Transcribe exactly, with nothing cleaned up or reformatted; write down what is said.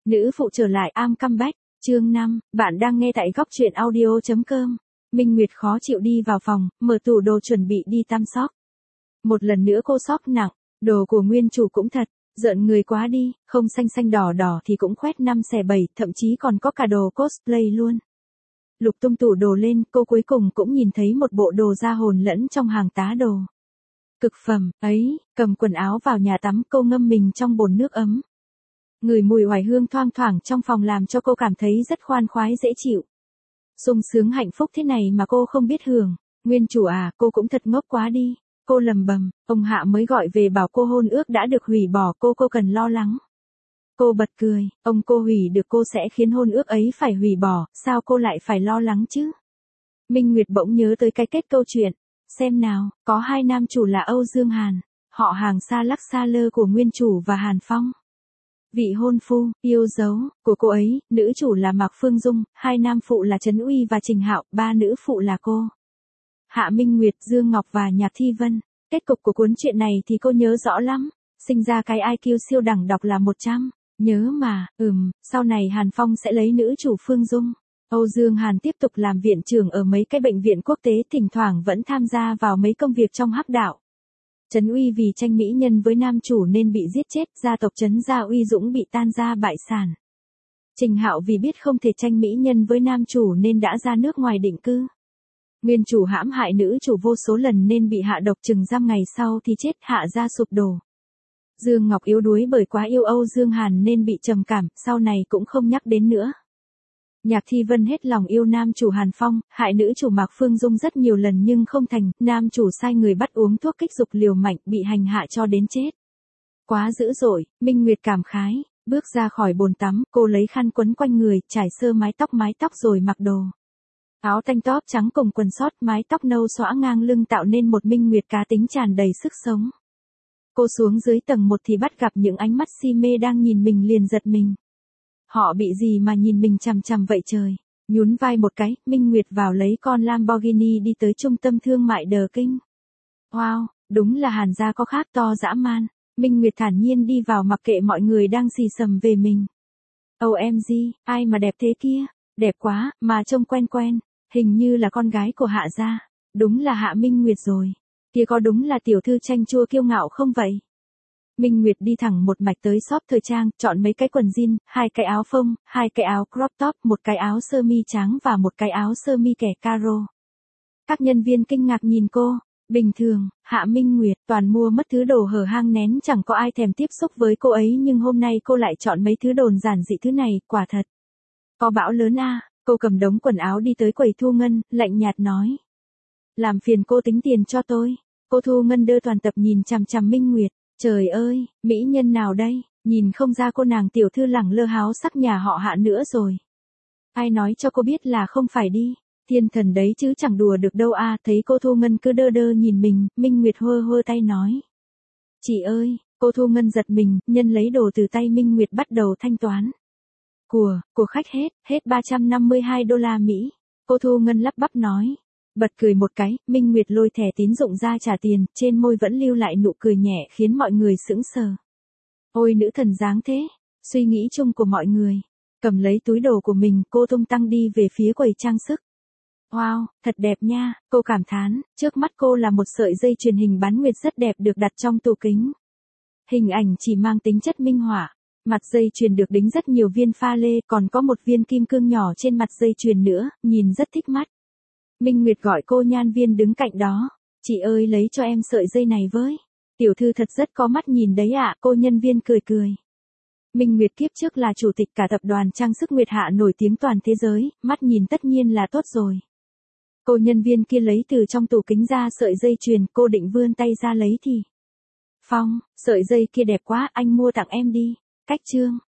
Nữ phụ trở lại, I'm comeback, chương năm, bạn đang nghe tại góc truyện audio.com. Minh Nguyệt khó chịu đi vào phòng, mở tủ đồ chuẩn bị đi tăm sóc. Một lần nữa cô sóc nặng, đồ của nguyên chủ cũng thật, giận người quá đi, không xanh xanh đỏ đỏ thì cũng khoét năm xẻ bảy, thậm chí còn có cả đồ cosplay luôn. Lục tung tủ đồ lên, cô cuối cùng cũng nhìn thấy một bộ đồ da hồn lẫn trong hàng tá đồ. Cực phẩm, ấy, cầm quần áo vào nhà tắm, cô ngâm mình trong bồn nước ấm. Ngửi mùi oải hương thoang thoảng trong phòng làm cho cô cảm thấy rất khoan khoái dễ chịu. Sung sướng hạnh phúc thế này mà cô không biết hưởng. Nguyên chủ à, cô cũng thật ngốc quá đi. Cô lầm bầm, ông Hạ mới gọi về bảo cô hôn ước đã được hủy bỏ, cô cô cần lo lắng. Cô bật cười, ông cô hủy được cô sẽ khiến hôn ước ấy phải hủy bỏ, sao cô lại phải lo lắng chứ? Minh Nguyệt bỗng nhớ tới cái kết câu chuyện. Xem nào, có hai nam chủ là Âu Dương Hàn, họ hàng xa lắc xa lơ của nguyên chủ và Hàn Phong. Vị hôn phu, yêu dấu, của cô ấy, nữ chủ là Mạc Phương Dung, hai nam phụ là Trấn Uy và Trình Hạo, ba nữ phụ là cô. Hạ Minh Nguyệt, Dương Ngọc và Nhạc Thi Vân. Kết cục của cuốn truyện này thì cô nhớ rõ lắm, sinh ra cái i kiu siêu đẳng đọc là một trăm, nhớ mà, ừm, sau này Hàn Phong sẽ lấy nữ chủ Phương Dung. Âu Dương Hàn tiếp tục làm viện trưởng ở mấy cái bệnh viện quốc tế, thỉnh thoảng vẫn tham gia vào mấy công việc trong hắc đạo. Trấn Uy vì tranh mỹ nhân với nam chủ nên bị giết chết, gia tộc Trấn Gia Uy Dũng bị tan gia bại sản. Trình Hạo vì biết không thể tranh mỹ nhân với nam chủ nên đã ra nước ngoài định cư. Nguyên chủ hãm hại nữ chủ vô số lần nên bị hạ độc chừng giam, ngày sau thì chết, Hạ gia sụp đổ. Dương Ngọc yếu đuối bởi quá yêu Âu Dương Hàn nên bị trầm cảm, sau này cũng không nhắc đến nữa. Nhạc Thi Vân hết lòng yêu nam chủ Hàn Phong, hại nữ chủ Mạc Phương Dung rất nhiều lần nhưng không thành, nam chủ sai người bắt uống thuốc kích dục liều mạnh, bị hành hạ cho đến chết. Quá dữ dội, Minh Nguyệt cảm khái, bước ra khỏi bồn tắm, cô lấy khăn quấn quanh người, trải sơ mái tóc mái tóc rồi mặc đồ. Áo tanh top trắng cùng quần sót, mái tóc nâu xõa ngang lưng tạo nên một Minh Nguyệt cá tính tràn đầy sức sống. Cô xuống dưới tầng một thì bắt gặp những ánh mắt si mê đang nhìn mình liền giật mình. Họ bị gì mà nhìn mình chằm chằm vậy trời? Nhún vai một cái, Minh Nguyệt vào lấy con Lamborghini đi tới trung tâm thương mại The King. Wow, đúng là Hàn gia có khác to dã man. Minh Nguyệt thản nhiên đi vào mặc kệ mọi người đang xì xầm về mình. ô em giê, ai mà đẹp thế kia? Đẹp quá, mà trông quen quen. Hình như là con gái của Hạ gia. Đúng là Hạ Minh Nguyệt rồi. Kia có đúng là tiểu thư chanh chua kiêu ngạo không vậy? Minh Nguyệt đi thẳng một mạch tới shop thời trang, chọn mấy cái quần jean, hai cái áo phông, hai cái áo crop top, một cái áo sơ mi trắng và một cái áo sơ mi kẻ caro. Các nhân viên kinh ngạc nhìn cô. Bình thường, Hạ Minh Nguyệt toàn mua mất thứ đồ hở hang nén, chẳng có ai thèm tiếp xúc với cô ấy, nhưng hôm nay cô lại chọn mấy thứ đồn giản dị thứ này, quả thật. Có bão lớn a. Cô cầm đống quần áo đi tới quầy thu ngân, lạnh nhạt nói. Làm phiền cô tính tiền cho tôi. Cô thu ngân đơ toàn tập nhìn chằm chằm Minh Nguyệt. Trời ơi, mỹ nhân nào đây, nhìn không ra cô nàng tiểu thư lẳng lơ háo sắc nhà họ Hạ nữa rồi. Ai nói cho cô biết là không phải đi, thiên thần đấy chứ chẳng đùa được đâu a. Thấy cô thu ngân cứ đơ đơ nhìn mình, Minh Nguyệt hơ hơ tay nói. Chị ơi, cô thu ngân giật mình, nhân lấy đồ từ tay Minh Nguyệt bắt đầu thanh toán. Của, của khách hết, hết ba trăm năm mươi hai đô la Mỹ. Cô thu ngân lắp bắp nói. Bật cười một cái, Minh Nguyệt lôi thẻ tín dụng ra trả tiền, trên môi vẫn lưu lại nụ cười nhẹ khiến mọi người sững sờ. Ôi nữ thần dáng thế, suy nghĩ chung của mọi người. Cầm lấy túi đồ của mình, cô tung tăng đi về phía quầy trang sức. Wow, thật đẹp nha, cô cảm thán, trước mắt cô là một sợi dây chuyền hình bán nguyệt rất đẹp được đặt trong tủ kính. Hình ảnh chỉ mang tính chất minh họa. Mặt dây chuyền được đính rất nhiều viên pha lê, còn có một viên kim cương nhỏ trên mặt dây chuyền nữa, nhìn rất thích mắt. Minh Nguyệt gọi cô nhan viên đứng cạnh đó. Chị ơi lấy cho em sợi dây này với. Tiểu thư thật rất có mắt nhìn đấy ạ, cô nhân viên cười cười. Minh Nguyệt kiếp trước là chủ tịch cả tập đoàn trang sức Nguyệt Hạ nổi tiếng toàn thế giới, mắt nhìn tất nhiên là tốt rồi. Cô nhân viên kia lấy từ trong tủ kính ra sợi dây chuyền, cô định vươn tay ra lấy thì. Phong, sợi dây kia đẹp quá, anh mua tặng em đi. Cách chương.